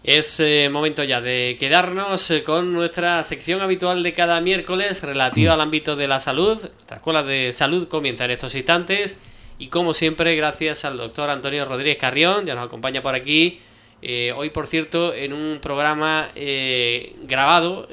Es momento ya de quedarnos con nuestra sección habitual de cada miércoles relativa al ámbito de la salud. Nuestra escuela de salud comienza en estos instantes y como siempre gracias al doctor Antonio Rodríguez Carrión, ya nos acompaña por aquí. Hoy por cierto en un programa grabado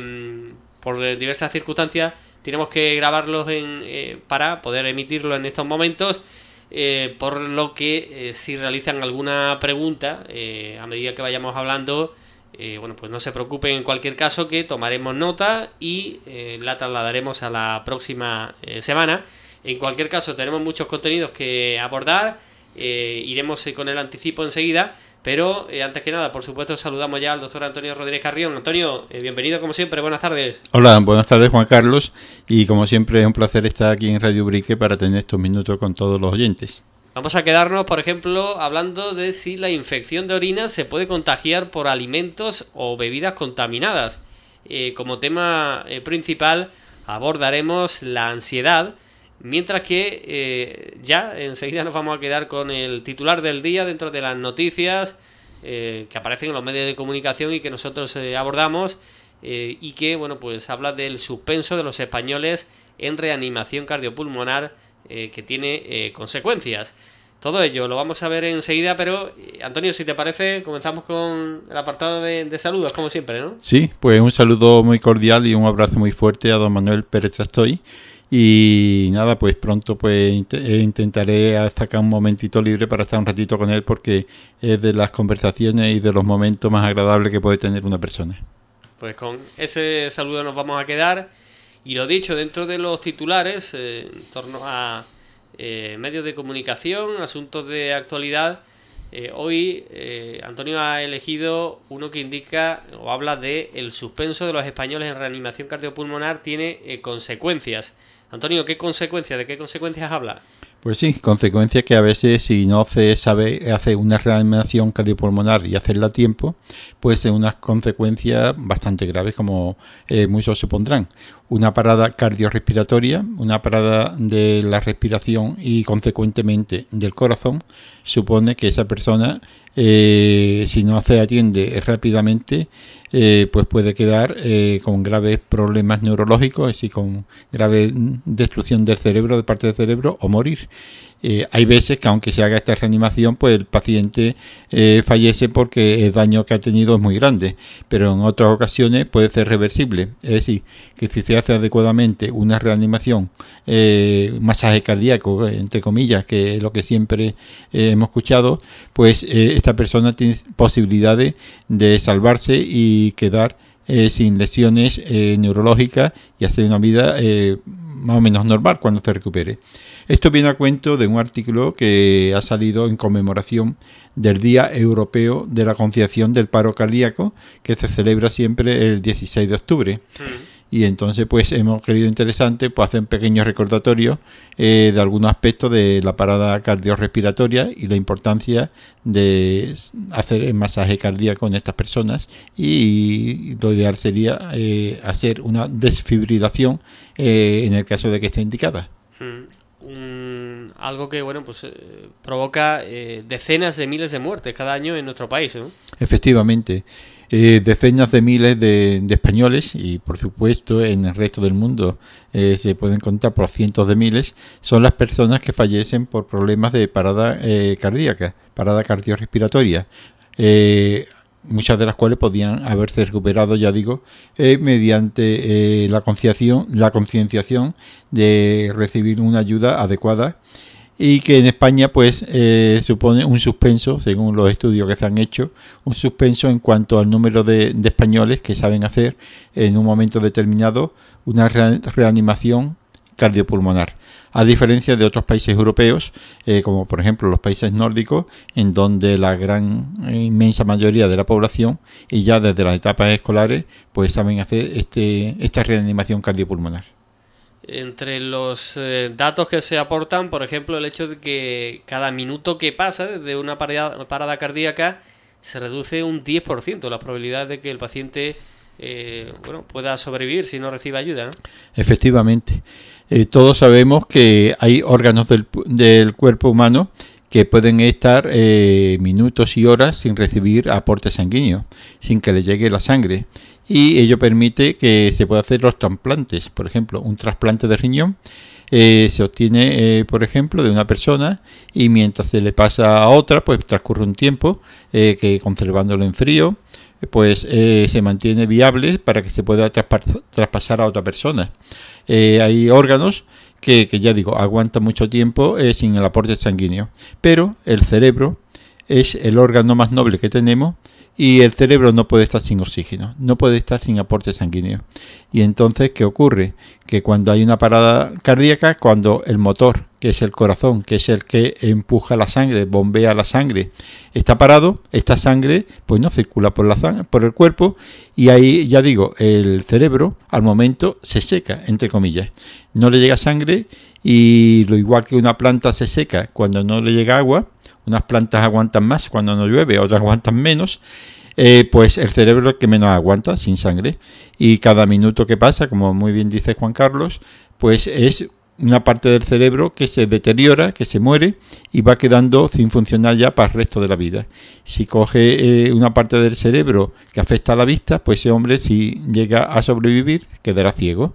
por diversas circunstancias, tenemos que grabarlos para poder emitirlo en estos momentos. Por lo que si realizan alguna pregunta a medida que vayamos hablando, bueno, pues no se preocupen en cualquier caso, que tomaremos nota y la trasladaremos a la próxima semana. En cualquier caso tenemos muchos contenidos que abordar, iremos con el anticipo enseguida, pero antes que nada, por supuesto, saludamos ya al doctor Antonio Rodríguez Carrión. Antonio, bienvenido como siempre, buenas tardes. Hola, buenas tardes Juan Carlos, y como siempre es un placer estar aquí en Radio Ubrique para tener estos minutos con todos los oyentes. Vamos a quedarnos, por ejemplo, hablando de si la infección de orina se puede contagiar por alimentos o bebidas contaminadas. Como tema principal abordaremos la ansiedad, mientras que ya enseguida nos vamos a quedar con el titular del día dentro de las noticias que aparecen en los medios de comunicación y que nosotros abordamos, y que, bueno, pues habla del suspenso de los españoles en reanimación cardiopulmonar, que tiene consecuencias. Todo ello lo vamos a ver enseguida, pero Antonio, si te parece, comenzamos con el apartado de saludos, como siempre, ¿no? Sí, pues un saludo muy cordial y un abrazo muy fuerte a don Manuel Pérez Trastoy. Y nada, pues pronto pues intentaré sacar un momentito libre para estar un ratito con él, porque es de las conversaciones y de los momentos más agradables que puede tener una persona. Pues con ese saludo nos vamos a quedar. Y lo dicho, dentro de los titulares, en torno a medios de comunicación, asuntos de actualidad, hoy Antonio ha elegido uno que indica o habla de el suspenso de los españoles en reanimación cardiopulmonar tiene consecuencias. Antonio, ¿qué consecuencias? ¿De qué consecuencias habla? Pues sí, consecuencias que a veces, si no se sabe hacer una reanimación cardiopulmonar y hacerla a tiempo, puede ser unas consecuencias bastante graves, como muchos supondrán. Una parada cardiorrespiratoria, una parada de la respiración y consecuentemente del corazón, supone que esa persona, si no se atiende rápidamente, pues puede quedar con graves problemas neurológicos, es decir, con grave destrucción del cerebro, de parte del cerebro, o morir. Hay veces que aunque se haga esta reanimación, pues el paciente fallece porque el daño que ha tenido es muy grande, pero en otras ocasiones puede ser reversible. Es decir, que si se hace adecuadamente una reanimación, masaje cardíaco, entre comillas, que es lo que siempre hemos escuchado, pues esta persona tiene posibilidades de salvarse y quedar sin lesiones neurológicas y hacer una vida más o menos normal cuando se recupere. Esto viene a cuento de un artículo que ha salido en conmemoración del Día Europeo de la Conciliación del Paro Cardíaco, que se celebra siempre el 16 de octubre. Y entonces pues hemos querido interesante pues hacer un pequeño recordatorio de algunos aspectos de la parada cardiorrespiratoria y la importancia de hacer el masaje cardíaco en estas personas, y lo ideal sería hacer una desfibrilación en el caso de que esté indicada. Algo que, bueno, pues provoca decenas de miles de muertes cada año en nuestro país, ¿no? Efectivamente. Decenas de miles de españoles, y por supuesto en el resto del mundo se pueden contar por cientos de miles, son las personas que fallecen por problemas de parada cardíaca, parada cardiorrespiratoria, muchas de las cuales podían haberse recuperado, ya digo, mediante la concienciación de recibir una ayuda adecuada, y que en España pues supone un suspenso, según los estudios que se han hecho, un suspenso en cuanto al número de españoles que saben hacer en un momento determinado una reanimación cardiopulmonar, a diferencia de otros países europeos, como por ejemplo los países nórdicos, en donde la gran inmensa mayoría de la población, y ya desde las etapas escolares, pues saben hacer esta reanimación cardiopulmonar. Entre los datos que se aportan, por ejemplo, el hecho de que cada minuto que pasa desde una parada cardíaca se reduce un 10% la probabilidad de que el paciente pueda sobrevivir si no recibe ayuda, ¿no? Efectivamente. Todos sabemos que hay órganos del cuerpo humano que pueden estar minutos y horas sin recibir aporte sanguíneo, sin que le llegue la sangre. Y ello permite que se pueda hacer los trasplantes. Por ejemplo, un trasplante de riñón se obtiene, por ejemplo, de una persona y mientras se le pasa a otra, pues transcurre un tiempo que conservándolo en frío, pues se mantiene viable para que se pueda traspasar a otra persona. Hay órganos que ya digo, aguantan mucho tiempo sin el aporte sanguíneo, pero el cerebro es el órgano más noble que tenemos y el cerebro no puede estar sin oxígeno, no puede estar sin aporte sanguíneo. Y entonces, ¿qué ocurre? Que cuando hay una parada cardíaca, cuando el motor, que es el corazón, que es el que empuja la sangre, bombea la sangre, está parado, esta sangre pues no circula por el cuerpo y ahí, ya digo, el cerebro al momento se seca, entre comillas. No le llega sangre y lo igual que una planta se seca cuando no le llega agua, unas plantas aguantan más cuando no llueve, otras aguantan menos, pues el cerebro es el que menos aguanta sin sangre. Y cada minuto que pasa, como muy bien dice Juan Carlos, pues es una parte del cerebro que se deteriora, que se muere y va quedando sin funcionar ya para el resto de la vida. Si coge una parte del cerebro que afecta a la vista, pues ese hombre, si llega a sobrevivir, quedará ciego.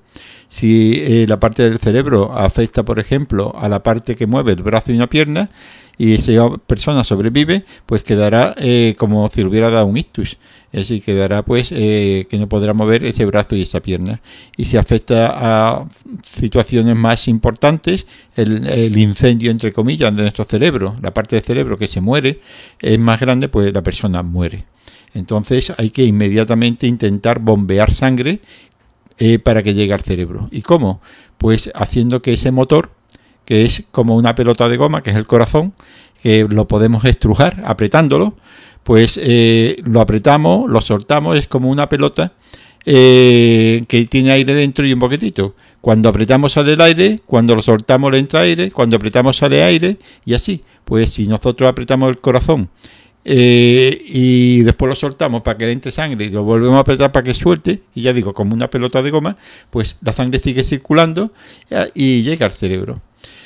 Si la parte del cerebro afecta, por ejemplo, a la parte que mueve el brazo y una pierna, y esa persona sobrevive, pues quedará como si le hubiera dado un ictus. Es decir, quedará pues que no podrá mover ese brazo y esa pierna. Y si afecta a situaciones más importantes, el incendio, entre comillas, de nuestro cerebro, la parte del cerebro que se muere, es más grande, pues la persona muere. Entonces hay que inmediatamente intentar bombear sangre para que llegue al cerebro. ¿Y cómo? Pues haciendo que ese motor, que es como una pelota de goma, que es el corazón, que lo podemos estrujar apretándolo, pues lo apretamos, lo soltamos, es como una pelota que tiene aire dentro y un poquitito. Cuando apretamos sale el aire, cuando lo soltamos le entra aire, cuando apretamos sale aire y así. Pues si nosotros apretamos el corazón y después lo soltamos para que le entre sangre y lo volvemos a apretar para que suelte, y ya digo, como una pelota de goma, pues la sangre sigue circulando y llega al cerebro.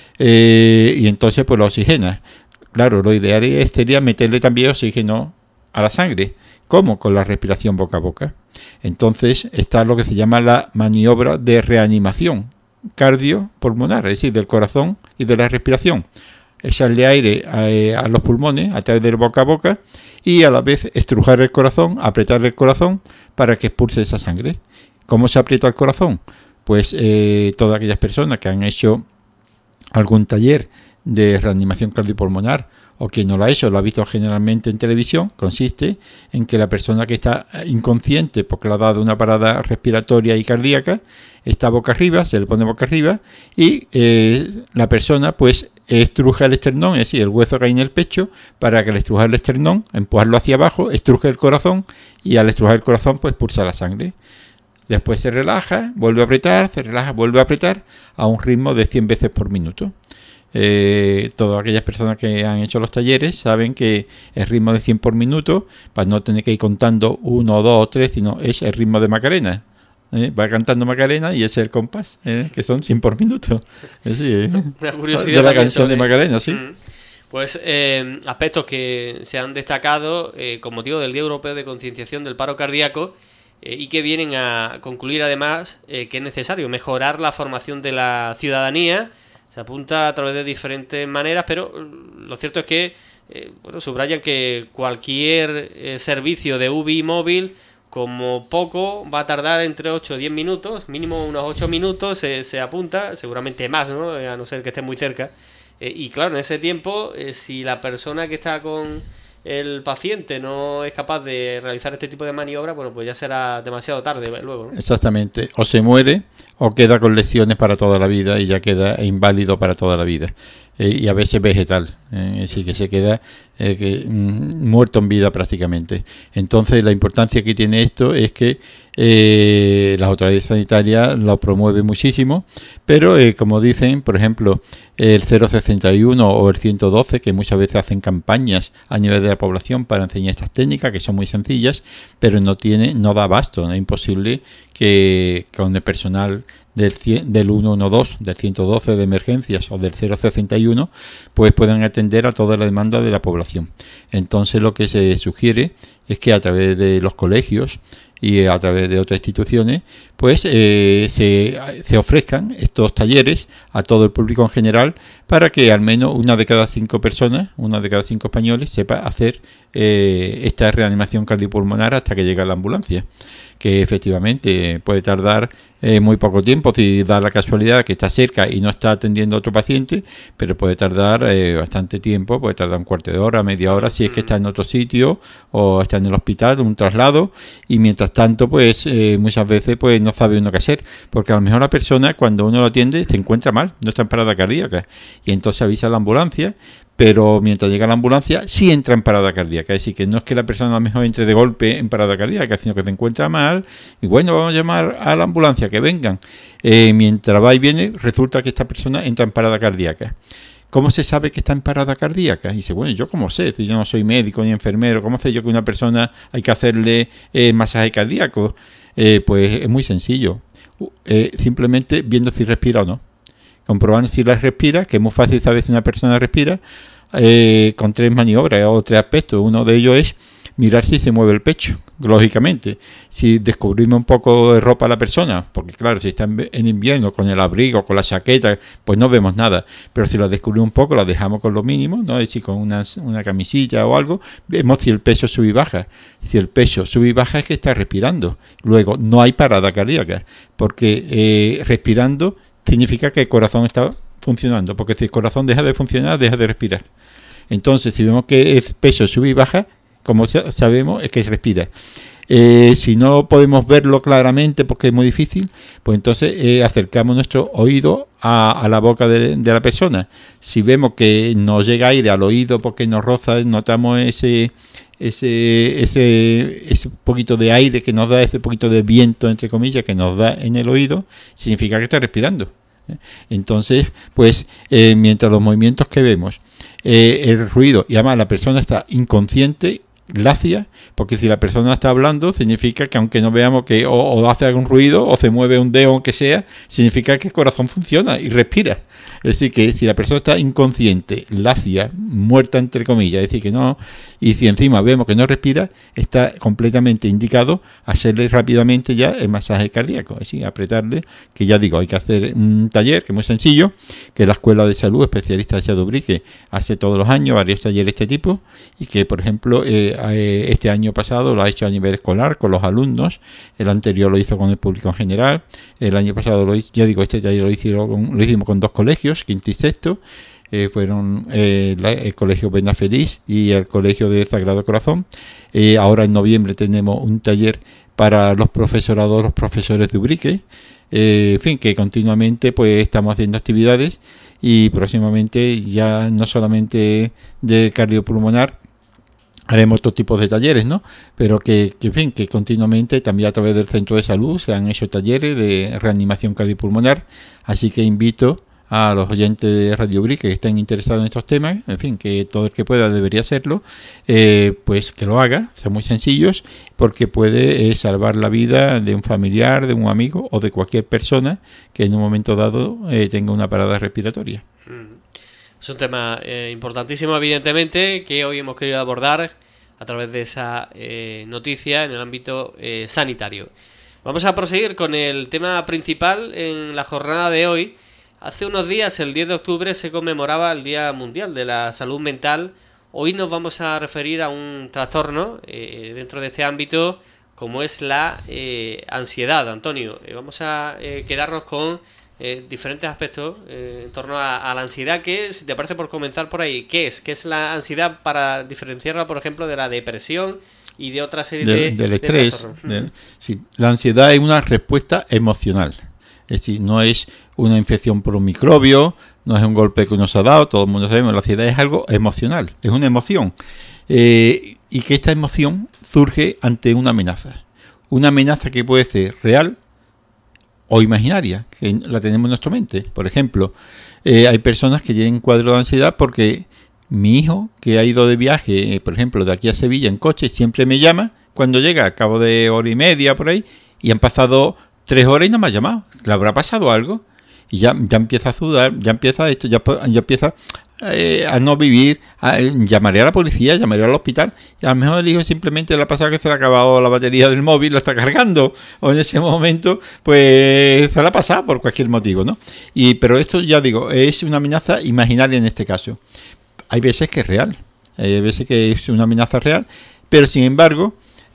Y entonces pues lo oxigena. Claro, lo ideal sería meterle también oxígeno a la sangre. ¿Cómo? Con la respiración boca a boca. Entonces está lo que se llama la maniobra de reanimación cardiopulmonar, es decir, del corazón y de la respiración. Echarle aire a los pulmones a través del boca a boca y a la vez estrujar el corazón, apretar el corazón para que expulse esa sangre. ¿Cómo se aprieta el corazón? Pues todas aquellas personas que han hecho algún taller de reanimación cardiopulmonar o quien no lo ha hecho, lo ha visto generalmente en televisión, consiste en que la persona que está inconsciente porque le ha dado una parada respiratoria y cardíaca está boca arriba, se le pone boca arriba y la persona pues estruja el esternón, es decir, el hueso que hay en el pecho, para que al estrujar el esternón, empujarlo hacia abajo, estruje el corazón y al estrujar el corazón pues pulsa la sangre. Después se relaja, vuelve a apretar, se relaja, vuelve a apretar a un ritmo de 100 veces por minuto. Todas aquellas personas que han hecho los talleres saben que el ritmo de 100 por minuto, para no tener que ir contando 1, 2 o 3, sino es el ritmo de Macarena. Va cantando Macarena y ese es el compás, que son 100 por minuto. Una curiosidad de la canción de Macarena, sí. Pues aspectos que se han destacado con motivo del Día Europeo de Concienciación del Paro Cardíaco y que vienen a concluir además que es necesario mejorar la formación de la ciudadanía. Se apunta a través de diferentes maneras, pero lo cierto es que subrayan que cualquier servicio de UBI móvil, como poco, va a tardar entre 8 o 10 minutos, mínimo unos 8 minutos se apunta, seguramente más, ¿no? A no ser que esté muy cerca. Y claro, en ese tiempo, si la persona que está con el paciente no es capaz de realizar este tipo de maniobra, bueno, pues ya será demasiado tarde luego, ¿no? Exactamente, o se muere o queda con lesiones para toda la vida y ya queda inválido para toda la vida. Y a veces vegetal, así que se queda muerto en vida prácticamente. Entonces la importancia que tiene esto es que las autoridades sanitarias lo promueven muchísimo, pero como dicen, por ejemplo, el 061 o el 112, que muchas veces hacen campañas a nivel de la población para enseñar estas técnicas que son muy sencillas, pero no da abasto, es imposible que con el personal del 112, del 112 de emergencias o del 061, pues pueden atender a toda la demanda de la población. Entonces lo que se sugiere es que a través de los colegios y a través de otras instituciones, pues se ofrezcan estos talleres a todo el público en general para que al menos una de cada 5 personas, una de cada 5 españoles sepa hacer esta reanimación cardiopulmonar hasta que llegue a la ambulancia, que efectivamente puede tardar muy poco tiempo si da la casualidad que está cerca y no está atendiendo a otro paciente, pero puede tardar bastante tiempo, puede tardar un cuarto de hora, media hora, si es que está en otro sitio o está en el hospital, un traslado, y mientras tanto, pues muchas veces pues no sabe uno qué hacer, porque a lo mejor la persona cuando uno lo atiende se encuentra mal, no está en parada cardíaca, y entonces avisa a la ambulancia, pero mientras llega la ambulancia sí entra en parada cardíaca, es decir, que no es que la persona a lo mejor entre de golpe en parada cardíaca, sino que se encuentra mal, y bueno, vamos a llamar a la ambulancia, que vengan. Mientras va y viene, resulta que esta persona entra en parada cardíaca. ¿Cómo se sabe que está en parada cardíaca? Y dice, bueno, ¿yo cómo sé? Si yo no soy médico ni enfermero, ¿cómo sé yo que una persona hay que hacerle masaje cardíaco? Pues es muy sencillo. Simplemente viendo si respira o no. Comprobando si la respira, que es muy fácil saber si una persona respira, con 3 maniobras o 3 aspectos. Uno de ellos es mirar si se mueve el pecho, lógicamente. Si descubrimos un poco de ropa a la persona, porque claro, si está en invierno con el abrigo, con la chaqueta, pues no vemos nada. Pero si la descubrimos un poco, la dejamos con lo mínimo, ¿no? Es decir, con una camisilla o algo, vemos si el peso sube y baja. Si el peso sube y baja es que está respirando. Luego, no hay parada cardíaca, porque respirando significa que el corazón está funcionando, porque si el corazón deja de funcionar, deja de respirar. Entonces, si vemos que el peso sube y baja, como sabemos, es que respira. Si no podemos verlo claramente porque es muy difícil, pues entonces acercamos nuestro oído a la boca de la persona. Si vemos que nos llega aire al oído porque nos roza, notamos ese poquito de aire que nos da, ese poquito de viento, entre comillas, que nos da en el oído, significa que está respirando. Entonces, pues mientras los movimientos que vemos, el ruido, y además la persona está inconsciente, lacia, porque si la persona está hablando, significa que aunque no veamos que o hace algún ruido o se mueve un dedo o que sea, significa que el corazón funciona y respira. Es decir, que si la persona está inconsciente, lacia, muerta entre comillas, es decir, que no, y si encima vemos que no respira, está completamente indicado hacerle rápidamente ya el masaje cardíaco, es decir, apretarle, que ya digo, hay que hacer un taller que es muy sencillo, que la Escuela de Salud Especialista de Dubrique hace todos los años varios talleres de este tipo, y que por ejemplo este año pasado lo ha hecho a nivel escolar con los alumnos, el anterior lo hizo con el público en general, el año pasado lo hizo, ya digo, este taller lo hicimos con 2 colegios, quinto y sexto, fueron el Colegio Pena Feliz y el Colegio de Sagrado Corazón. Ahora en noviembre tenemos un taller para los profesores de Ubrique, en fin, que continuamente pues estamos haciendo actividades, y próximamente ya no solamente de cardiopulmonar, haremos otros tipos de talleres, ¿no? Pero que en fin, que continuamente también a través del centro de salud se han hecho talleres de reanimación cardiopulmonar, así que invito a los oyentes de Radio Ubrique que estén interesados en estos temas, en fin, que todo el que pueda debería hacerlo, pues que lo haga, son muy sencillos, porque puede salvar la vida de un familiar, de un amigo o de cualquier persona que en un momento dado tenga una parada respiratoria. Es un tema importantísimo, evidentemente, que hoy hemos querido abordar a través de esa noticia en el ámbito sanitario. Vamos a proseguir con el tema principal en la jornada de hoy. Hace unos días, el 10 de octubre, se conmemoraba el Día Mundial de la Salud Mental. Hoy nos vamos a referir a un trastorno dentro de ese ámbito, como es la ansiedad, Antonio. Vamos a quedarnos con diferentes aspectos en torno a la ansiedad, que, si te parece, por comenzar por ahí, ¿qué es? ¿Qué es la ansiedad para diferenciarla, por ejemplo, de la depresión y de otra serie del estrés? Sí, la ansiedad es una respuesta emocional. Es decir, no es una infección por un microbio, no es un golpe que uno se ha dado, todo el mundo sabemos, la ansiedad es algo emocional, es una emoción. Y que esta emoción surge ante una amenaza que puede ser real o imaginaria, que la tenemos en nuestra mente. Por ejemplo, hay personas que tienen cuadro de ansiedad porque mi hijo, que ha ido de viaje, por ejemplo, de aquí a Sevilla en coche, siempre me llama cuando llega, a cabo de hora y media por ahí, y han pasado 3 horas y no me ha llamado. ¿Le habrá pasado algo? Y ya empieza a sudar, ya empieza esto, ya empieza a no vivir. Llamaré a la policía, llamaré al hospital. Y a lo mejor el hijo simplemente le ha pasado que se le ha acabado la batería del móvil, lo está cargando. O en ese momento, pues se le ha pasado por cualquier motivo, ¿no? Pero esto, ya digo, es una amenaza imaginaria en este caso. Hay veces que es real, hay veces que es una amenaza real, pero sin embargo,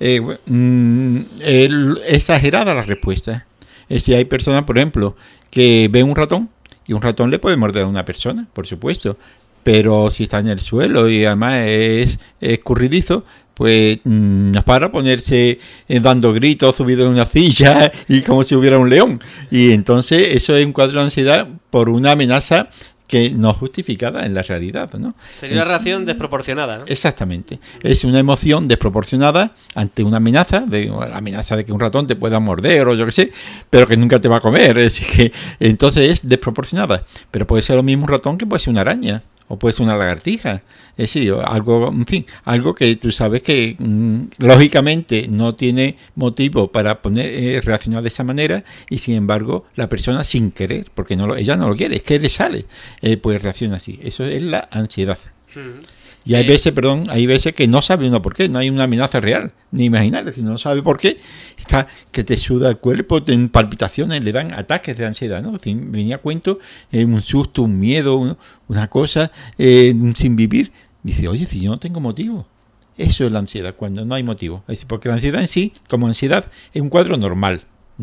exagerada la respuesta. Si hay personas, por ejemplo, que ven un ratón y un ratón le puede morder a una persona, por supuesto, pero si está en el suelo y además es escurridizo, pues no es para ponerse dando gritos, subido en una silla y como si hubiera un león. Y entonces eso es un cuadro de ansiedad por una amenaza que no justificada en la realidad, ¿no? Sería una reacción desproporcionada, ¿no? Exactamente. Es una emoción desproporcionada ante una amenaza, la amenaza de que un ratón te pueda morder o yo qué sé, pero que nunca te va a comer. Es decir, que entonces es desproporcionada. Pero puede ser lo mismo un ratón que puede ser una araña o puede ser una lagartija. Es decir, algo, en fin, algo que tú sabes que lógicamente no tiene motivo para reaccionar de esa manera y sin embargo la persona sin querer, porque ella no lo quiere, es que le sale, pues reacciona así. Eso es la ansiedad. Y hay veces que no sabe uno por qué, no hay una amenaza real, ni imaginaria, sino no sabe por qué, está que te suda el cuerpo, te palpitaciones, le dan ataques de ansiedad, ¿no? Venía a cuento, un susto, un miedo, una cosa, sin vivir. Dice, oye, si yo no tengo motivo. Eso es la ansiedad, cuando no hay motivo. Es decir, porque la ansiedad en sí, como ansiedad, es un cuadro normal,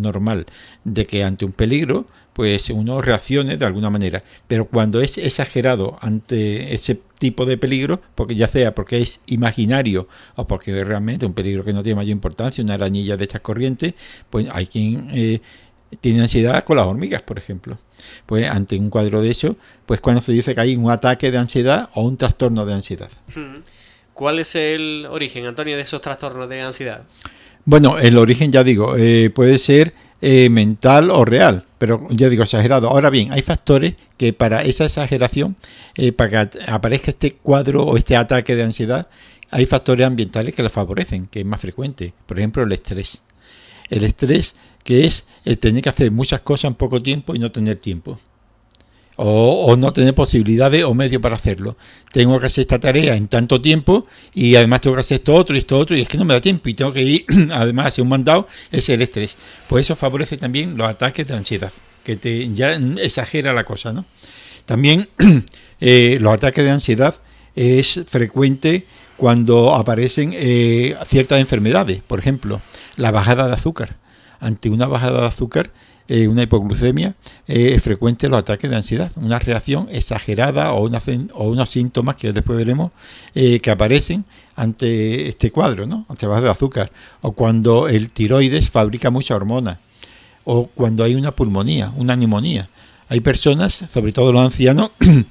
de que ante un peligro, pues uno reaccione de alguna manera. Pero cuando es exagerado ante ese tipo de peligro, porque ya sea porque es imaginario o porque es realmente un peligro que no tiene mayor importancia, una arañilla de estas corrientes, pues hay quien tiene ansiedad con las hormigas, por ejemplo. Pues ante un cuadro de eso, pues cuando se dice que hay un ataque de ansiedad o un trastorno de ansiedad. ¿Cuál es el origen, Antonio, de esos trastornos de ansiedad? Bueno, el origen, ya digo, puede ser mental o real, pero ya digo, exagerado. Ahora bien, hay factores que para esa exageración, para que aparezca este cuadro o este ataque de ansiedad, hay factores ambientales que lo favorecen, que es más frecuente. Por ejemplo, el estrés. El estrés, que es el tener que hacer muchas cosas en poco tiempo y no tener tiempo. O no tener posibilidades o medios para hacerlo. Tengo que hacer esta tarea en tanto tiempo y además tengo que hacer esto otro y es que no me da tiempo y tengo que ir además a hacer un mandado. Es el estrés. Pues eso favorece también los ataques de ansiedad, que ya exagera la cosa, ¿no? También los ataques de ansiedad es frecuente cuando aparecen ciertas enfermedades. Por ejemplo, la bajada de azúcar. Ante una bajada de azúcar, una hipoglucemia, es frecuente los ataques de ansiedad, una reacción exagerada o unos síntomas que después veremos que aparecen ante este cuadro, ¿no? Ante la bajada de azúcar, o cuando el tiroides fabrica mucha hormona, o cuando hay una pulmonía, una neumonía. Hay personas, sobre todo los ancianos,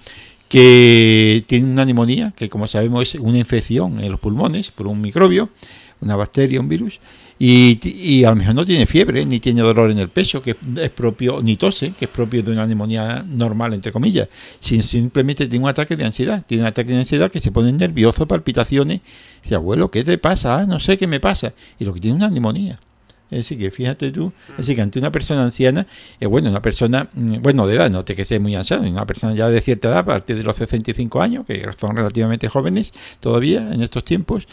que tienen una neumonía, que como sabemos es una infección en los pulmones por un microbio, una bacteria, un virus, y a lo mejor no tiene fiebre, ni tiene dolor en el pecho, que es propio, ni tose, que es propio de una neumonía normal, entre comillas, sino simplemente tiene un ataque de ansiedad, que se pone nervioso, palpitaciones, y dice, abuelo, ¿qué te pasa? No sé qué me pasa, y lo que tiene es una neumonía. Es decir, que fíjate tú, es decir, que ante una persona anciana, una persona, de edad, no te que sea muy anciana, una persona ya de cierta edad, a partir de los 65 años, que son relativamente jóvenes todavía en estos tiempos,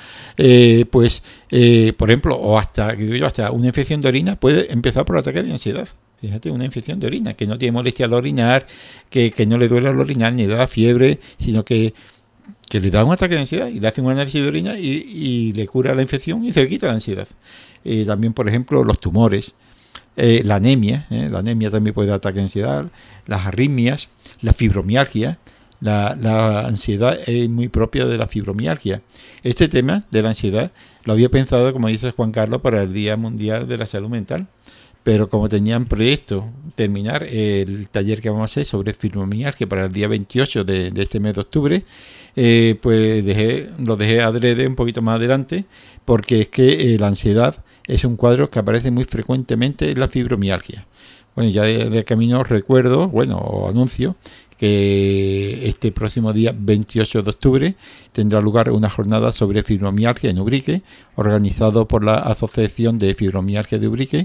por ejemplo, o hasta una infección de orina puede empezar por ataque de ansiedad. Fíjate, una infección de orina, que no tiene molestia al orinar, que no le duele al orinar, ni le da fiebre, sino que le da un ataque de ansiedad y le hacen un análisis de orina y le cura la infección y se le quita la ansiedad. También, por ejemplo, los tumores, la anemia también puede dar ataque de ansiedad, las arritmias, la fibromialgia. La ansiedad es muy propia de la fibromialgia. Este tema de la ansiedad lo había pensado, como dice Juan Carlos, para el Día Mundial de la Salud Mental, pero como tenían proyecto terminar el taller que vamos a hacer sobre fibromialgia para el día 28 de este mes de octubre, pues lo dejé adrede un poquito más adelante, porque es que la ansiedad es un cuadro que aparece muy frecuentemente en la fibromialgia. Bueno, ya de camino recuerdo, o anuncio, que este próximo día 28 de octubre tendrá lugar una jornada sobre fibromialgia en Ubrique, organizado por la Asociación de Fibromialgia de Ubrique,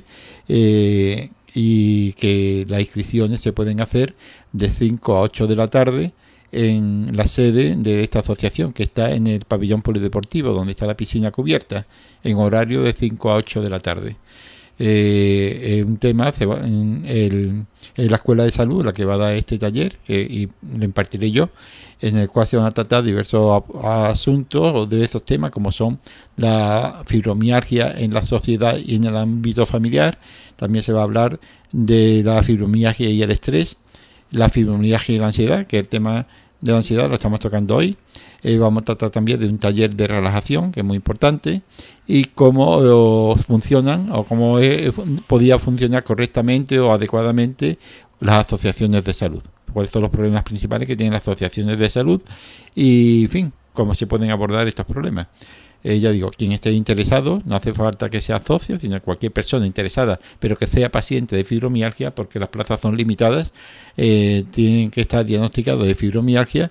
y que las inscripciones se pueden hacer de 5 a 8 de la tarde en la sede de esta asociación, que está en el pabellón polideportivo, donde está la piscina cubierta, en horario de 5 a 8 de la tarde. Un tema en la Escuela de Salud, la que va a dar este taller, y lo impartiré yo, en el cual se van a tratar diversos asuntos o diversos temas, como son la fibromialgia en la sociedad y en el ámbito familiar. También se va a hablar de la fibromialgia y el estrés, la fibromialgia y la ansiedad, que es el tema de la ansiedad lo estamos tocando hoy. Vamos a tratar también de un taller de relajación, que es muy importante, y cómo funcionan o cómo podía funcionar correctamente o adecuadamente las asociaciones de salud. Cuáles son los problemas principales que tienen las asociaciones de salud y, en fin, cómo se pueden abordar estos problemas. Ya digo, quien esté interesado, no hace falta que sea socio, sino cualquier persona interesada, pero que sea paciente de fibromialgia, porque las plazas son limitadas, tienen que estar diagnosticados de fibromialgia,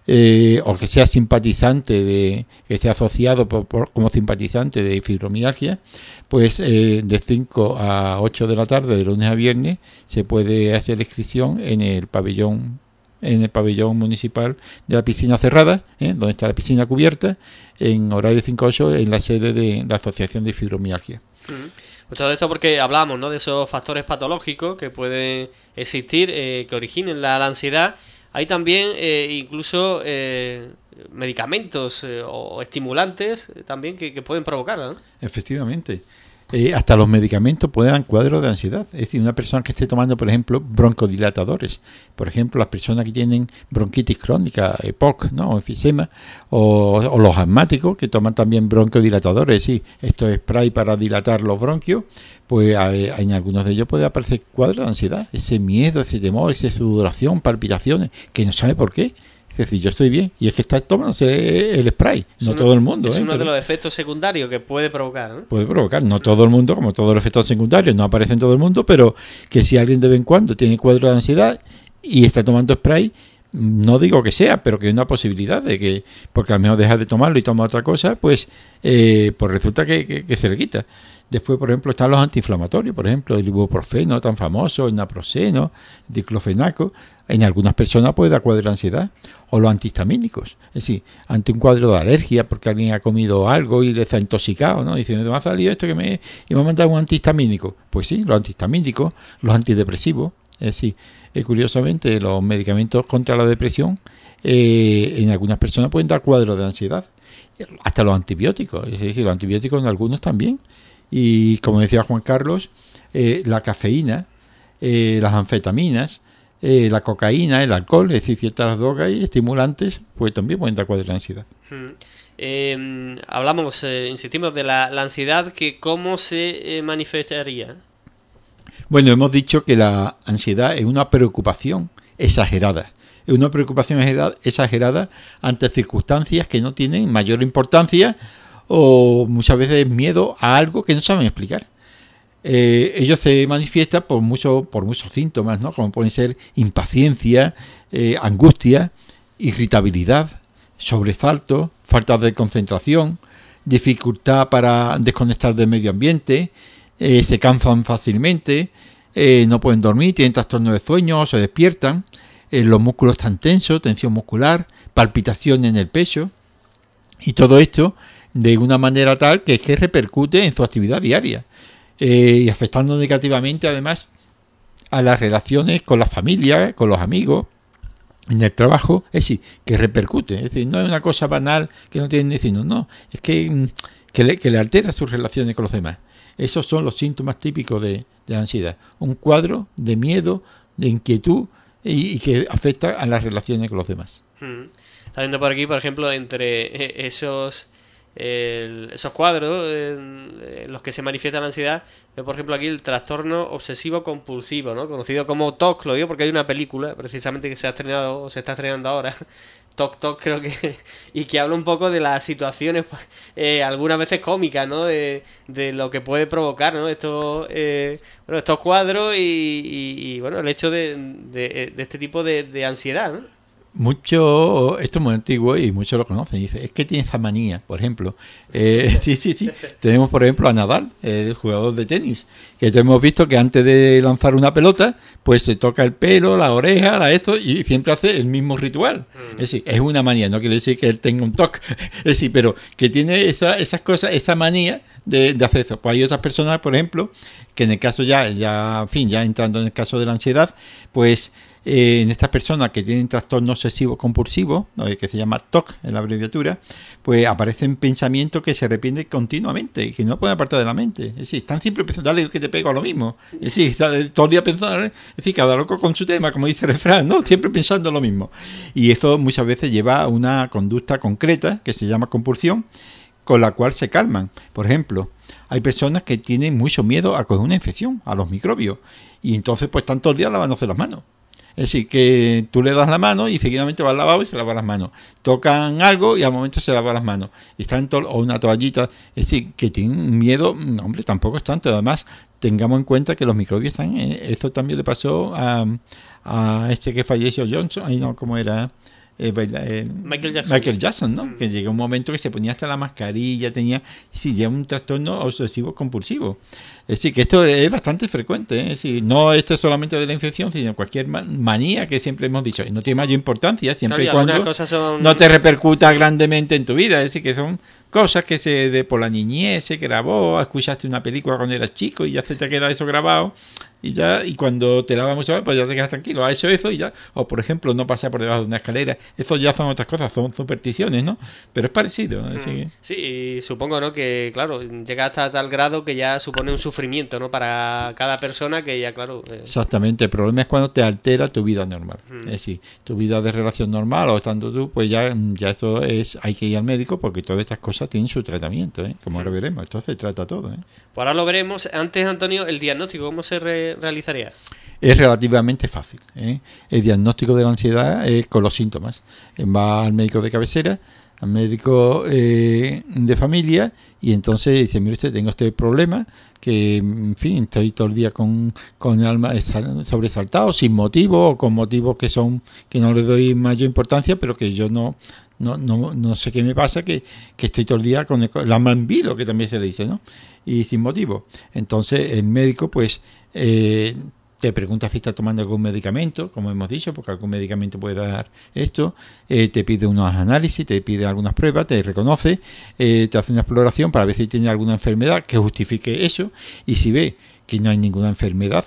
o que sea simpatizante, que esté asociado como simpatizante de fibromialgia, pues de 5 a 8 de la tarde, de lunes a viernes, se puede hacer la inscripción en el pabellón municipal de la piscina cerrada, donde está la piscina cubierta, en horario 5 a 8, en la sede de la Asociación de Fibromialgia. Pues todo esto porque hablamos, ¿no?, de esos factores patológicos que pueden existir, que originen la ansiedad. Hay también incluso medicamentos o estimulantes también que pueden provocarla, ¿no? Efectivamente. Hasta los medicamentos pueden dar cuadros de ansiedad. Es decir, una persona que esté tomando, por ejemplo, broncodilatadores, por ejemplo, las personas que tienen bronquitis crónica, EPOC, ¿no?, o enfisema, o los asmáticos que toman también broncodilatadores, sí, esto es spray para dilatar los bronquios, pues en algunos de ellos puede aparecer cuadros de ansiedad, ese miedo, ese temor, esa sudoración, palpitaciones, que no sabe por qué. Es decir, yo estoy bien y es que está tomándose el spray, no todo el mundo. Es uno de los efectos secundarios que puede provocar, ¿no? Puede provocar, no todo el mundo, como todos los efectos secundarios, no aparecen en todo el mundo, pero que si alguien de vez en cuando tiene cuadro de ansiedad y está tomando spray, no digo que sea, pero que hay una posibilidad de que, porque a lo mejor deja de tomarlo y toma otra cosa, pues resulta que se le quita. Después, por ejemplo, están los antiinflamatorios, por ejemplo, el ibuprofeno tan famoso, el naproxeno, el diclofenaco. En algunas personas puede dar cuadro de ansiedad. O los antihistamínicos, es decir, ante un cuadro de alergia porque alguien ha comido algo y le está intoxicado, ¿no? Diciendo, me ha salido esto y me ha mandado un antihistamínico. Pues sí, los antihistamínicos, los antidepresivos, es decir, curiosamente los medicamentos contra la depresión en algunas personas pueden dar cuadros de ansiedad. Hasta los antibióticos, es decir, los antibióticos en algunos también. Y como decía Juan Carlos, la cafeína, las anfetaminas, la cocaína, el alcohol, es decir, ciertas drogas y estimulantes, pues también pueden dar cuadros de ansiedad. Hablamos, insistimos, de la ansiedad, que ¿cómo se manifestaría? Bueno, hemos dicho que la ansiedad es una preocupación exagerada. Es una preocupación exagerada ante circunstancias que no tienen mayor importancia, o muchas veces miedo a algo que no saben explicar. Ello se manifiesta por muchos síntomas, ¿no?, como pueden ser impaciencia, angustia, irritabilidad, sobresalto, falta de concentración, dificultad para desconectar del medio ambiente, se cansan fácilmente, no pueden dormir, tienen trastorno de sueño, se despiertan, los músculos están tensos, tensión muscular, palpitación en el pecho, y todo esto de una manera tal que repercute en su actividad diaria, y afectando negativamente además a las relaciones con la familia, con los amigos, en el trabajo. Es decir, que repercute, es decir, no es una cosa banal que no tienen vecinos, no, es que le altera sus relaciones con los demás. Esos son los síntomas típicos de la ansiedad, un cuadro de miedo, de inquietud y que afecta a las relaciones con los demás. Está viendo por aquí, por ejemplo, entre esos cuadros en los que se manifiesta la ansiedad, por ejemplo aquí el trastorno obsesivo compulsivo, ¿no?, conocido como TOC, lo digo porque hay una película precisamente que se ha estrenado o se está estrenando ahora, Toc Toc, creo que, y que habla un poco de las situaciones, algunas veces cómicas, ¿no? De lo que puede provocar, ¿no? Estos cuadros y, bueno, el hecho de este tipo de ansiedad, ¿no? Esto es muy antiguo y muchos lo conocen. Dice, es que tiene esa manía, por ejemplo. Sí. Tenemos, por ejemplo, a Nadal, el jugador de tenis, que ya hemos visto que antes de lanzar una pelota, pues se toca el pelo, la oreja, esto, y siempre hace el mismo ritual. Es decir, es una manía, no quiere decir que él tenga un toque, es decir, pero que tiene esas cosas, esa manía de hacer eso. Pues hay otras personas, por ejemplo, que en el caso ya entrando en el caso de la ansiedad, pues en estas personas que tienen trastorno obsesivo compulsivo, que se llama TOC en la abreviatura, pues aparecen pensamientos que se repiten continuamente y que no pueden apartar de la mente. Es decir, están siempre pensando, dale que te pego a lo mismo. Es decir, está todo el día pensando, es decir, cada loco con su tema, como dice el refrán, ¿no? Siempre pensando lo mismo. Y eso muchas veces lleva a una conducta concreta que se llama compulsión, con la cual se calman. Por ejemplo, hay personas que tienen mucho miedo a coger una infección, a los microbios, y entonces pues están todo el día lavándose las manos. Es decir, que tú le das la mano y seguidamente va al lavabo y se lava las manos. Tocan algo y al momento se lava las manos. Y están o una toallita. Es decir, que tienen miedo. No, hombre, tampoco es tanto. Además, tengamos en cuenta que los microbios están. Esto también le pasó a este que falleció, Johnson. Ahí no, ¿cómo era? Michael Jackson, ¿no? Que llegó un momento que se ponía hasta la mascarilla, ya un trastorno obsesivo compulsivo. Es decir, que esto es bastante frecuente, ¿eh? Es decir, no esto es solamente de la infección, sino cualquier manía que siempre hemos dicho. Y no tiene mayor importancia, siempre y cuando no te repercuta grandemente en tu vida. Es decir, que son cosas que por la niñez se grabó, escuchaste una película cuando eras chico y ya se te queda eso grabado. Y cuando te lavas mucho, pues ya te quedas tranquilo, has hecho eso y ya. O por ejemplo, no pasar por debajo de una escalera. Eso ya son otras cosas, son supersticiones, ¿no? Pero es parecido, ¿no? Sí, supongo, ¿no? Que claro, llega hasta tal grado que ya supone un sufrimiento, ¿no? Para cada persona que ya, claro. Exactamente, el problema es cuando te altera tu vida normal. Es decir, tu vida de relación normal o estando tú, pues ya eso hay que ir al médico porque todas estas cosas tienen su tratamiento, ¿eh? Como ahora veremos, entonces trata todo, ¿eh? Pues ahora lo veremos. Antes, Antonio, el diagnóstico, ¿cómo se realizaría? Es relativamente fácil, ¿eh? El diagnóstico de la ansiedad es con los síntomas. Va al médico de cabecera, al médico de familia, y entonces dice, mire usted, tengo este problema, que en fin, estoy todo el día con el alma sobresaltado, sin motivo, o con motivos que no le doy mayor importancia, pero que yo no sé qué me pasa, que estoy todo el día con el alma en vilo, que también se le dice, ¿no? Y sin motivo. Entonces el médico pues te pregunta si está tomando algún medicamento, como hemos dicho, porque algún medicamento puede dar esto, te pide unos análisis, te pide algunas pruebas, te reconoce, te hace una exploración para ver si tiene alguna enfermedad que justifique eso, y si ve que no hay ninguna enfermedad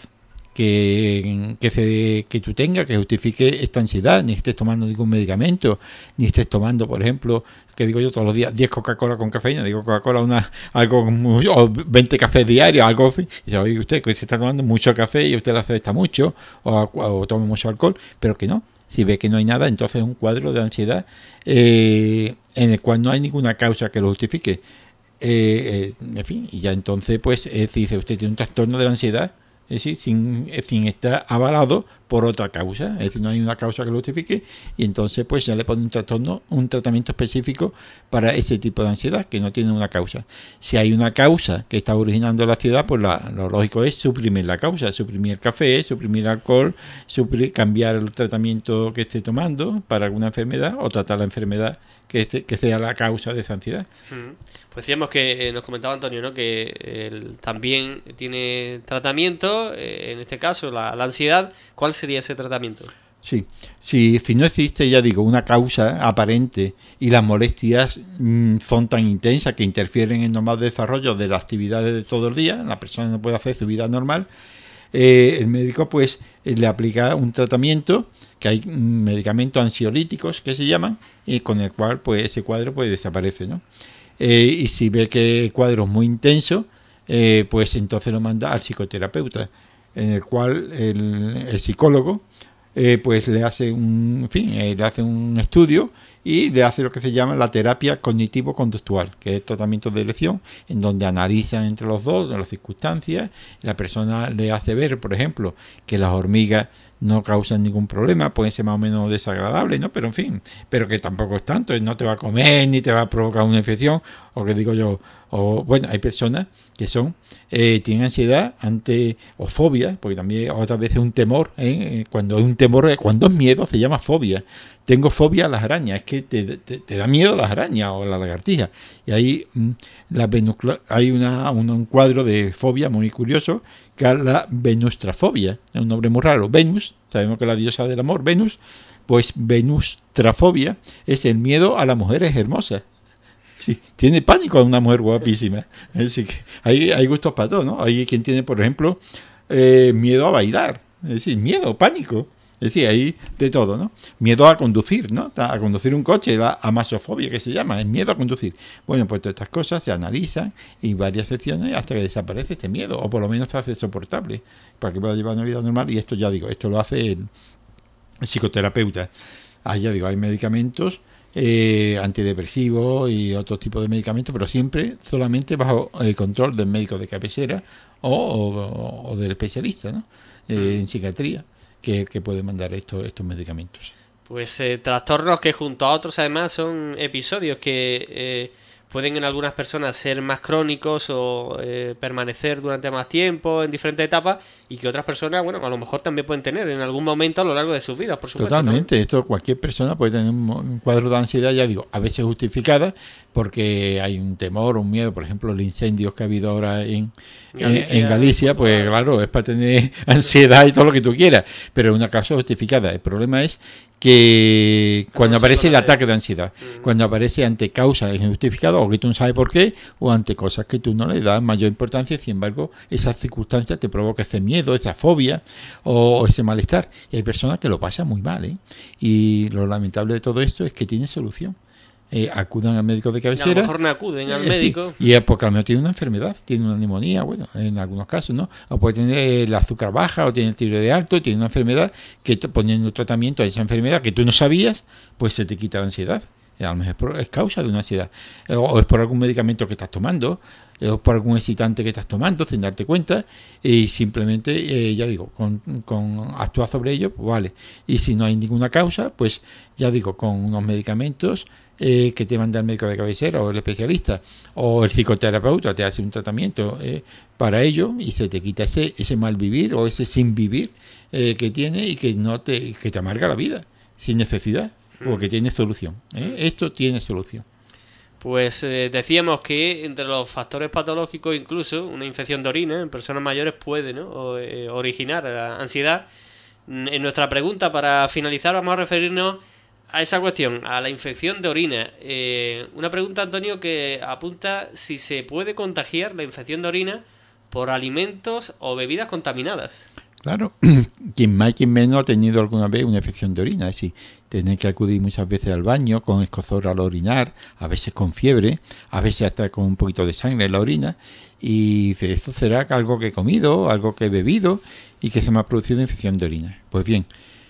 que tú tengas, que justifique esta ansiedad, ni estés tomando ningún medicamento, ni estés tomando, por ejemplo, que digo yo todos los días, 10 Coca-Cola con cafeína, digo Coca-Cola algo o 20 cafés diarios, algo, y dice, oye, usted que se está tomando mucho café y usted le afecta mucho, o toma mucho alcohol, pero que no. Si ve que no hay nada, entonces es un cuadro de ansiedad en el cual no hay ninguna causa que lo justifique. En fin, y ya entonces pues dice, usted tiene un trastorno de la ansiedad, es decir, sin estar avalado por otra causa, es decir, no hay una causa que lo justifique, y entonces pues ya le pone un tratamiento específico para ese tipo de ansiedad que no tiene una causa. Si hay una causa que está originando la ansiedad, pues lo lógico es suprimir la causa, suprimir el café, suprimir el alcohol, cambiar el tratamiento que esté tomando para alguna enfermedad o tratar la enfermedad que sea la causa de esa ansiedad. Pues decíamos que nos comentaba Antonio, ¿no? Que él también tiene tratamiento, en este caso la ansiedad. ¿Cuál sería ese tratamiento? Sí, si no existe, ya digo, una causa aparente y las molestias son tan intensas que interfieren en el normal desarrollo de las actividades de todo el día, la persona no puede hacer su vida normal, el médico pues le aplica un tratamiento, que hay medicamentos ansiolíticos que se llaman, y con el cual pues ese cuadro pues desaparece, ¿no? Y si ve que el cuadro es muy intenso, pues entonces lo manda al psicoterapeuta, en el cual el psicólogo pues le hace un estudio y le hace lo que se llama la terapia cognitivo-conductual, que es tratamiento de elección, en donde analizan entre los dos las circunstancias, y la persona le hace ver, por ejemplo, que las hormigas no causan ningún problema, pueden ser más o menos desagradables, ¿no? Pero en fin, pero que tampoco es tanto, no te va a comer ni te va a provocar una infección, o que digo yo, o bueno, hay personas que tienen ansiedad ante, o fobia, porque también otras veces un temor, cuando es un temor, cuando es miedo se llama fobia. Tengo fobia a las arañas, es que te da miedo las arañas o la lagartija. Y ahí hay un cuadro de fobia muy curioso, que es la venustrafobia, es un nombre muy raro. Venus, sabemos que es la diosa del amor, Venus, pues venustrafobia es el miedo a las mujeres hermosas. Sí, tiene pánico a una mujer guapísima. Así que hay gustos para todo, ¿no? Hay quien tiene, por ejemplo, miedo a bailar, es decir, miedo, pánico. Es decir, hay de todo, ¿no? Miedo a conducir, ¿no? A conducir un coche, la amasofobia que se llama, es miedo a conducir. Bueno, pues todas estas cosas se analizan y varias secciones hasta que desaparece este miedo, o por lo menos se hace soportable, para que pueda llevar una vida normal. Y esto, ya digo, esto lo hace el psicoterapeuta. Ya digo, hay medicamentos antidepresivos y otros tipos de medicamentos, pero siempre solamente bajo el control del médico de cabecera o del especialista, ¿no? En psiquiatría, que puede mandar estos medicamentos. Pues trastornos que junto a otros además son episodios que pueden en algunas personas ser más crónicos o permanecer durante más tiempo en diferentes etapas, y que otras personas, bueno, a lo mejor también pueden tener en algún momento a lo largo de sus vidas, por supuesto. Totalmente, también. esto cualquier persona puede tener un cuadro de ansiedad, ya digo, a veces justificada, porque hay un temor, un miedo, por ejemplo, los incendios que ha habido ahora en Galicia, pues claro, es para tener ansiedad y todo lo que tú quieras, pero es una causa justificada. El problema es que cuando aparece el ataque de ansiedad, cuando aparece ante causas injustificadas, o que tú no sabes por qué, o ante cosas que tú no le das mayor importancia, sin embargo, esas circunstancias te provocan ese miedo, esa fobia o ese malestar. Y hay personas que lo pasan muy mal, ¿eh? Y lo lamentable de todo esto es que tiene solución. Acudan al médico de cabecera. A lo mejor no acuden al médico. Sí, y es porque a lo mejor tiene una enfermedad, tiene una neumonía, bueno, en algunos casos, ¿no? O puede tener el azúcar baja, o tiene el tiroides alto, tiene una enfermedad que poniendo tratamiento a esa enfermedad que tú no sabías, pues se te quita la ansiedad. A lo mejor es causa de una ansiedad. O es por algún medicamento que estás tomando, o por algún excitante que estás tomando, sin darte cuenta, y simplemente, ya digo, con actuar sobre ello, pues vale. Y si no hay ninguna causa, pues ya digo, con unos medicamentos que te manda el médico de cabecera o el especialista, o el psicoterapeuta te hace un tratamiento para ello, y se te quita ese mal vivir o ese sin vivir que tiene, y que te amarga la vida, sin necesidad. Porque tiene solución. Esto tiene solución. Pues decíamos que entre los factores patológicos, incluso una infección de orina en personas mayores puede, ¿no? originar ansiedad. En nuestra pregunta, para finalizar, vamos a referirnos a esa cuestión, a la infección de orina. Una pregunta, Antonio, que apunta si se puede contagiar la infección de orina por alimentos o bebidas contaminadas. Claro, quien más, quien menos ha tenido alguna vez una infección de orina, es decir, tener que acudir muchas veces al baño con escozor al orinar, a veces con fiebre, a veces hasta con un poquito de sangre en la orina, y esto será algo que he comido, algo que he bebido y que se me ha producido infección de orina. Pues bien,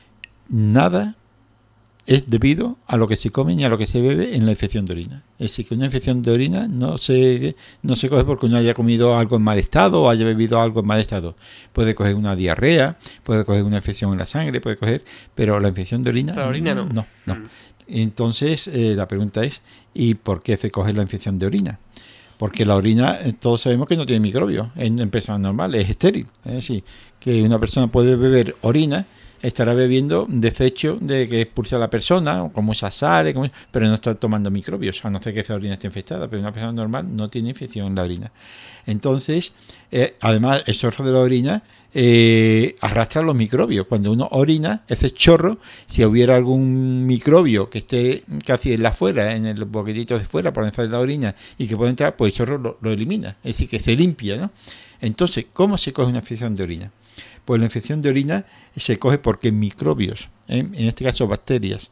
nada es debido a lo que se come ni a lo que se bebe en la infección de orina. Es decir, que una infección de orina no se coge porque uno haya comido algo en mal estado o haya bebido algo en mal estado. Puede coger una diarrea, puede coger una infección en la sangre, pero la infección de orina... La orina no. No. Entonces, la pregunta es, ¿y por qué se coge la infección de orina? Porque la orina, todos sabemos que no tiene microbios en personas normales, es estéril. Es decir, que una persona puede beber orina, estará bebiendo desecho de que expulsa a la persona, como esas sales, pero no está tomando microbios, a no ser que esa orina esté infectada. Pero una persona normal no tiene infección en la orina. Entonces, además, el chorro de la orina arrastra los microbios. Cuando uno orina, ese chorro, si hubiera algún microbio que esté casi en la fuera, en el boquetito de fuera, por encima de la orina, y que puede entrar, pues el chorro lo elimina. Es decir, que se limpia, ¿no? Entonces, ¿cómo se coge una infección de orina? Pues la infección de orina se coge porque microbios, en este caso bacterias,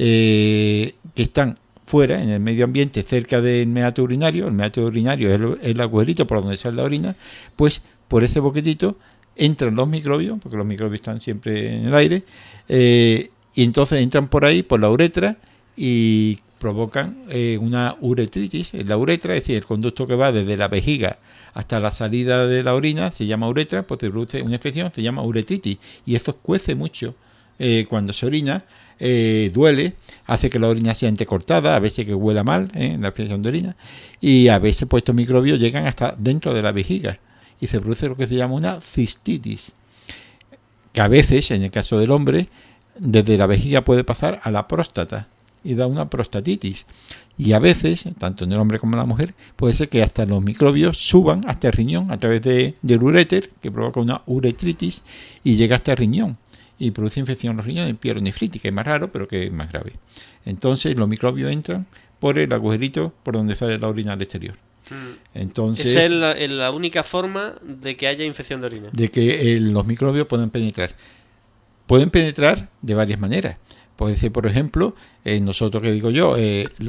que están fuera, en el medio ambiente, cerca del meato urinario, el meato urinario es el agujerito por donde sale la orina, pues por ese boquetito entran los microbios, porque los microbios están siempre en el aire, y entonces entran por ahí, por la uretra, y provocan una uretritis. La uretra, es decir, el conducto que va desde la vejiga hasta la salida de la orina, se llama uretra, pues se produce una infección, se llama uretritis, y eso cuece mucho cuando se orina. Duele, hace que la orina sea entrecortada, a veces que huela mal, la infección de orina, y a veces pues estos microbios llegan hasta dentro de la vejiga y se produce lo que se llama una cistitis, que a veces, en el caso del hombre, desde la vejiga puede pasar a la próstata y da una prostatitis, y a veces, tanto en el hombre como en la mujer, puede ser que hasta los microbios suban hasta el riñón a través del uréter, que provoca una uretritis y llega hasta el riñón y produce infección en los riñones, pielonefritis, que es más raro, pero que es más grave. Entonces los microbios entran por el agujerito por donde sale la orina al exterior. Entonces, esa es la única forma de que haya infección de orina. De que los microbios puedan penetrar. Pueden penetrar de varias maneras. Puede ser, por ejemplo, nosotros, que digo yo,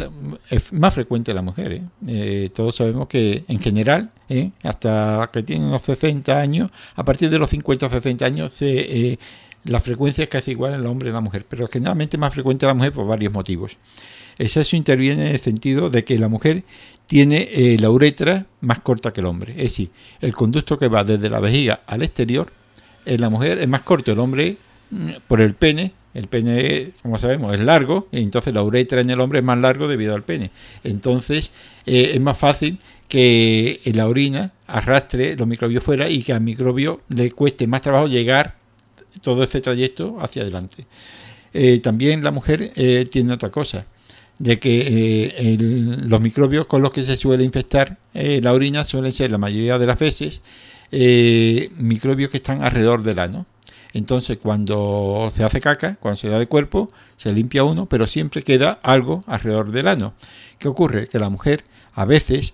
es más frecuente en la mujer. Todos sabemos que en general, hasta que tienen unos 60 años, a partir de los 50 o 60 años, la frecuencia es casi igual en el hombre y en la mujer, pero generalmente es más frecuente en la mujer por varios motivos. Eso interviene en el sentido de que la mujer tiene la uretra más corta que el hombre. Es decir, el conducto que va desde la vejiga al exterior, en la mujer es más corto, el hombre por el pene. El pene, como sabemos, es largo, y entonces la uretra en el hombre es más largo debido al pene. Entonces es más fácil que la orina arrastre los microbios fuera y que al microbio le cueste más trabajo llegar todo este trayecto hacia adelante. También la mujer tiene otra cosa, de que los microbios con los que se suele infectar la orina suelen ser, la mayoría de las veces, microbios que están alrededor del ano. Entonces, cuando se hace caca, cuando se da de cuerpo, se limpia uno, pero siempre queda algo alrededor del ano. ¿Qué ocurre? Que la mujer, a veces,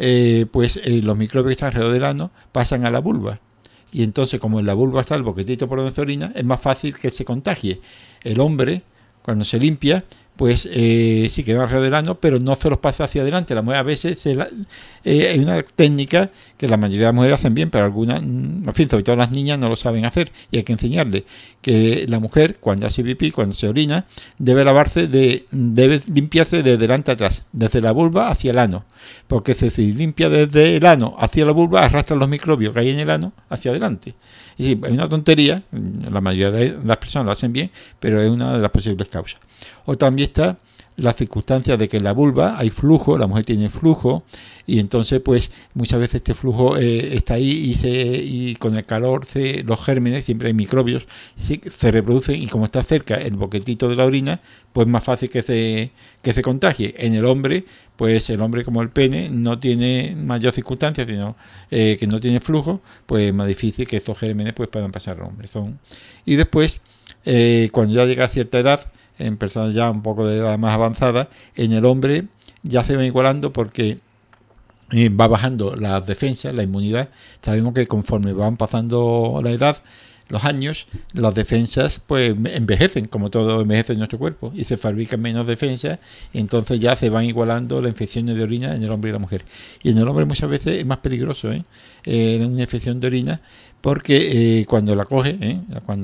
los microbios que están alrededor del ano pasan a la vulva. Y entonces, como en la vulva está el boquetito por donde se orina, es más fácil que se contagie. El hombre, cuando se limpia, pues sí queda alrededor del ano, pero no se los pasa hacia adelante. La mujer a veces hay una técnica que la mayoría de las mujeres hacen bien, pero algunas, en fin, sobre todo las niñas, no lo saben hacer, y hay que enseñarle que la mujer, cuando hace pipí, cuando se orina, debe limpiarse de delante a atrás, desde la vulva hacia el ano, porque si se limpia desde el ano hacia la vulva, arrastra los microbios que hay en el ano hacia adelante. Y sí, es una tontería, la mayoría de las personas lo hacen bien, pero es una de las posibles causas. O también está la circunstancia de que en la vulva hay flujo, la mujer tiene flujo, y entonces pues muchas veces este flujo está ahí y con el calor los gérmenes, siempre hay microbios, se reproducen, y como está cerca el boquetito de la orina, pues más fácil que se contagie. En el hombre, pues el hombre, como el pene no tiene mayor circunstancia, sino que no tiene flujo, pues es más difícil que estos gérmenes pues puedan pasar al hombre. Y después, cuando ya llega a cierta edad, en personas ya un poco de edad más avanzada, en el hombre ya se va igualando porque va bajando las defensas, la inmunidad. Sabemos que conforme van pasando la edad, los años, las defensas pues envejecen, como todo envejece en nuestro cuerpo, y se fabrican menos defensas, y entonces ya se van igualando las infecciones de orina en el hombre y la mujer. Y en el hombre muchas veces es más peligroso una infección de orina, porque cuando la coge,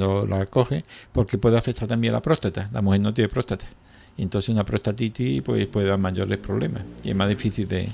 porque puede afectar también a la próstata. La mujer no tiene próstata, y entonces una prostatitis pues puede dar mayores problemas, y es más difícil de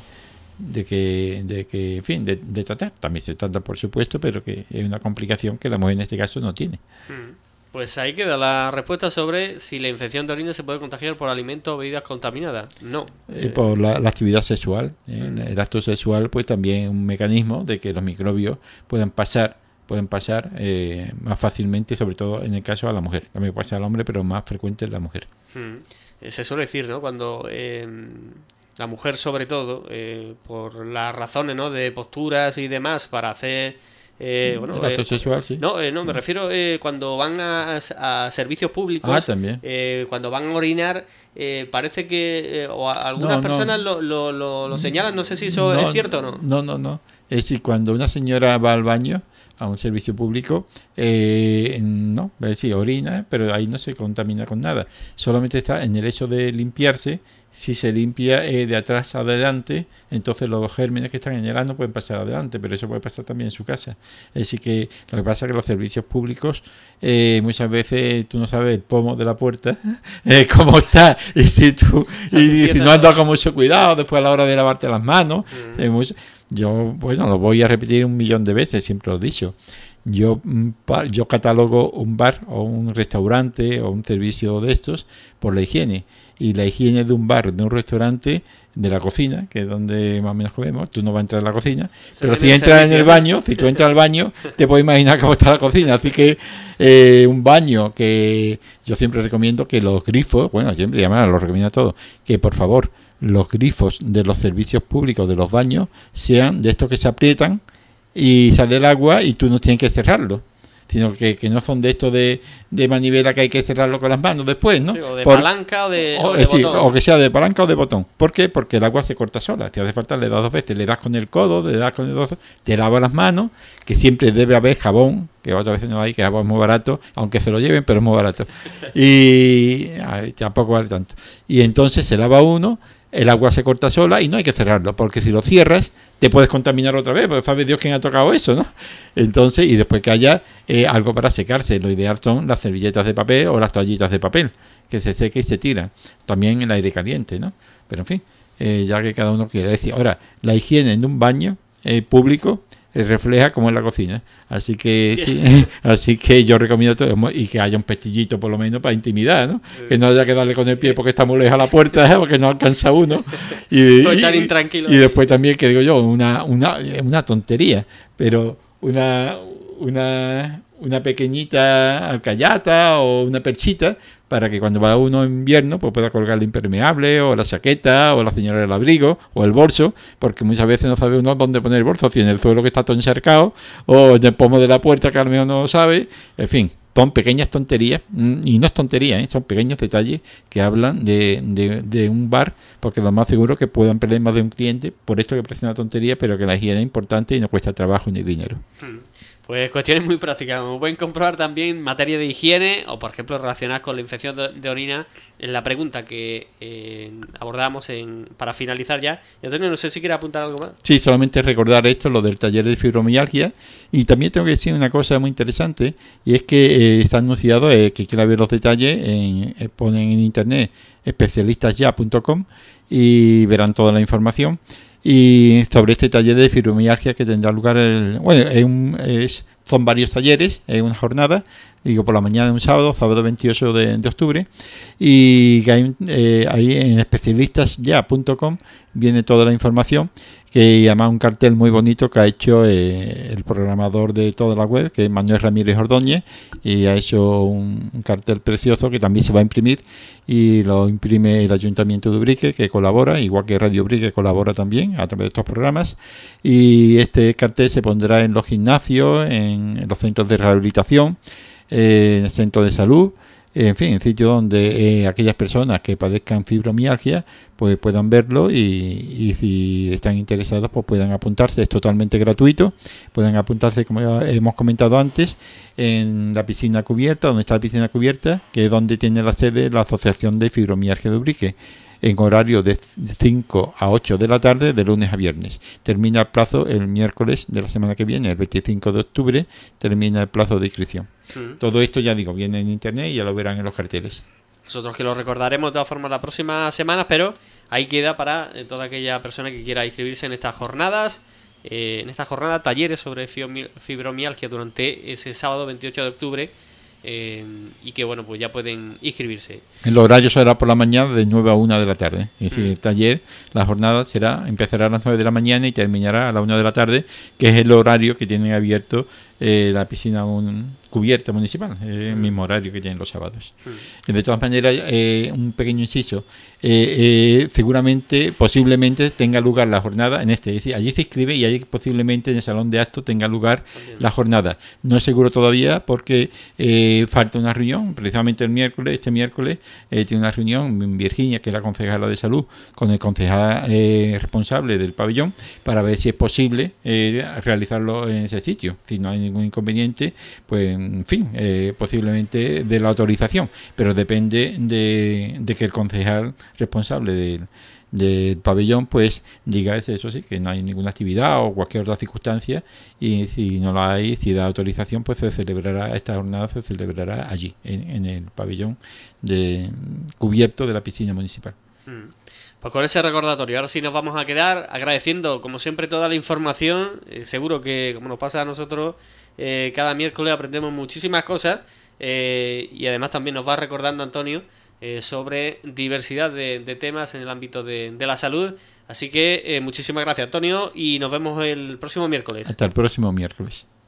tratar. También se trata, por supuesto, pero que es una complicación que la mujer en este caso no tiene. Pues ahí queda la respuesta sobre si la infección de orina se puede contagiar por alimentos o bebidas contaminadas. No. Por la actividad sexual. El acto sexual, pues también es un mecanismo de que los microbios puedan pasar más fácilmente, sobre todo en el caso de la mujer. También pasa al hombre, pero más frecuente en la mujer. Se suele decir, ¿no? Cuando la mujer, sobre todo, por las razones, ¿no?, de posturas y demás, para hacer el acto sexual, sí. No, me refiero cuando van a servicios públicos. También. Cuando van a orinar, parece que algunas personas lo señalan. No sé si eso es cierto o no. No. Es decir, cuando una señora va al baño, a un servicio público, no, es decir, orina, pero ahí no se contamina con nada. Solamente está en el hecho de limpiarse. Si se limpia de atrás adelante, entonces los gérmenes que están en el ano pueden pasar adelante, pero eso puede pasar también en su casa. Es decir, que lo que pasa es que los servicios públicos muchas veces tú no sabes el pomo de la puerta cómo está, y si no andas con mucho cuidado después a la hora de lavarte las manos. Yo, bueno, lo voy a repetir 1.000.000 de veces, siempre lo he dicho. Yo catalogo un bar o un restaurante o un servicio de estos por la higiene. Y la higiene de un bar, de un restaurante, de la cocina, que es donde más o menos comemos, tú no vas a entrar en la cocina, pero si entras en el baño, si tú entras al baño, te puedes imaginar cómo está la cocina. Así que un baño que yo siempre recomiendo que los grifos, bueno, siempre y además lo recomiendo a todos, que por favor los grifos de los servicios públicos de los baños sean de estos que se aprietan y sale el agua y tú no tienes que cerrarlo, sino que no son de estos de manivela que hay que cerrarlo con las manos después, ¿no? Sí, o de palanca o de botón. O que sea de palanca o de botón. ¿Por qué? Porque el agua se corta sola. Te hace falta, le das 2 veces, le das con el codo, le das con el dedo, te lavas las manos, que siempre debe haber jabón, que otras veces no hay, que jabón es muy barato, aunque se lo lleven, pero es muy barato. Y tampoco vale tanto. Y entonces se lava uno, el agua se corta sola y no hay que cerrarlo, porque si lo cierras te puedes contaminar otra vez, porque sabe Dios quién ha tocado eso, ¿no? Entonces, y después que haya algo para secarse, lo ideal son las servilletas de papel o las toallitas de papel, que se seque y se tiran, también el aire caliente, ¿no? Pero en fin, ya que cada uno quiere decir. Ahora, la higiene en un baño público refleja como en la cocina, así que sí, así que yo recomiendo todo, y que haya un pestillito por lo menos para intimidad, ¿no? Que no haya que darle con el pie porque está muy lejos a la puerta, porque no alcanza uno, y después también, que digo yo, una tontería, pero una pequeñita alcayata o una perchita para que cuando va uno en invierno pues pueda colgar el impermeable o la chaqueta o la señora del abrigo o el bolso, porque muchas veces no sabe uno dónde poner el bolso, si en el suelo que está todo encharcado o en el pomo de la puerta que al menos no lo sabe. En fin, son pequeñas tonterías, y no es tontería, son pequeños detalles que hablan de un bar, porque lo más seguro que puedan perder más de un cliente por esto que parece una tontería, pero que la higiene es importante y no cuesta trabajo ni dinero. Pues cuestiones muy prácticas. Como pueden comprobar también en materia de higiene o, por ejemplo, relacionadas con la infección de orina, en la pregunta que abordamos para finalizar ya. Y Antonio, no sé si quiere apuntar algo más. Sí, solamente recordar esto, lo del taller de fibromialgia. Y también tengo que decir una cosa muy interesante, y es que está anunciado, que quiera ver los detalles, ponen en internet especialistasya.com y verán toda la información. Y sobre este taller de fibromialgia que tendrá lugar son varios talleres, es una jornada, digo por la mañana de un sábado 28 de octubre, y que ahí en especialistasya.com viene toda la información, que además un cartel muy bonito que ha hecho el programador de toda la web, que es Manuel Ramírez Ordóñez, y ha hecho un cartel precioso que también se va a imprimir, y lo imprime el Ayuntamiento de Ubrique, que colabora, igual que Radio Ubrique colabora también a través de estos programas, y este cartel se pondrá en los gimnasios, en los centros de rehabilitación, en el centro de salud, en fin, en sitios donde aquellas personas que padezcan fibromialgia pues puedan verlo, y si están interesados pues puedan apuntarse. Es totalmente gratuito, pueden apuntarse, como hemos comentado antes, en la piscina cubierta, donde está la piscina cubierta, que es donde tiene la sede la Asociación de Fibromialgia de Ubrique, en horario de 5 a 8 de la tarde, de lunes a viernes. Termina el plazo el miércoles de la semana que viene, el 25 de octubre, termina el plazo de inscripción. Todo esto, ya digo, viene en internet y ya lo verán en los carteles. Nosotros que lo recordaremos de todas formas la próxima semana, pero ahí queda para toda aquella persona que quiera inscribirse en estas jornadas. En esta jornada, talleres sobre fibromialgia durante ese sábado 28 de octubre. Y que bueno, pues ya pueden inscribirse. El horario será por la mañana de 9 a 1 de la tarde. Es decir, el taller, la jornada empezará a las 9 de la mañana y terminará a la 1 de la tarde, que es el horario que tienen abierto la piscina cubierta municipal, el mismo horario que tienen los sábados. Y de todas maneras, un pequeño inciso, seguramente, posiblemente tenga lugar la jornada en es decir, allí se inscribe y allí posiblemente en el salón de actos tenga lugar la jornada. No es seguro todavía porque falta una reunión, precisamente este miércoles tiene una reunión en Virginia, que es la concejala de salud, con el concejal responsable del pabellón, para ver si es posible realizarlo en ese sitio. Si no hay ningún inconveniente, pues en fin, posiblemente de la autorización, pero depende de que el concejal responsable del pabellón pues diga eso sí, que no hay ninguna actividad o cualquier otra circunstancia, y si no la hay, si da autorización, pues esta jornada se celebrará allí, en el pabellón cubierto de la piscina municipal. Pues con ese recordatorio, ahora sí nos vamos a quedar agradeciendo, como siempre, toda la información. Seguro que, como nos pasa a nosotros, cada miércoles aprendemos muchísimas cosas, y además también nos va recordando Antonio sobre diversidad de temas en el ámbito de la salud. Así que muchísimas gracias, Antonio, y nos vemos el próximo miércoles. Hasta el próximo miércoles.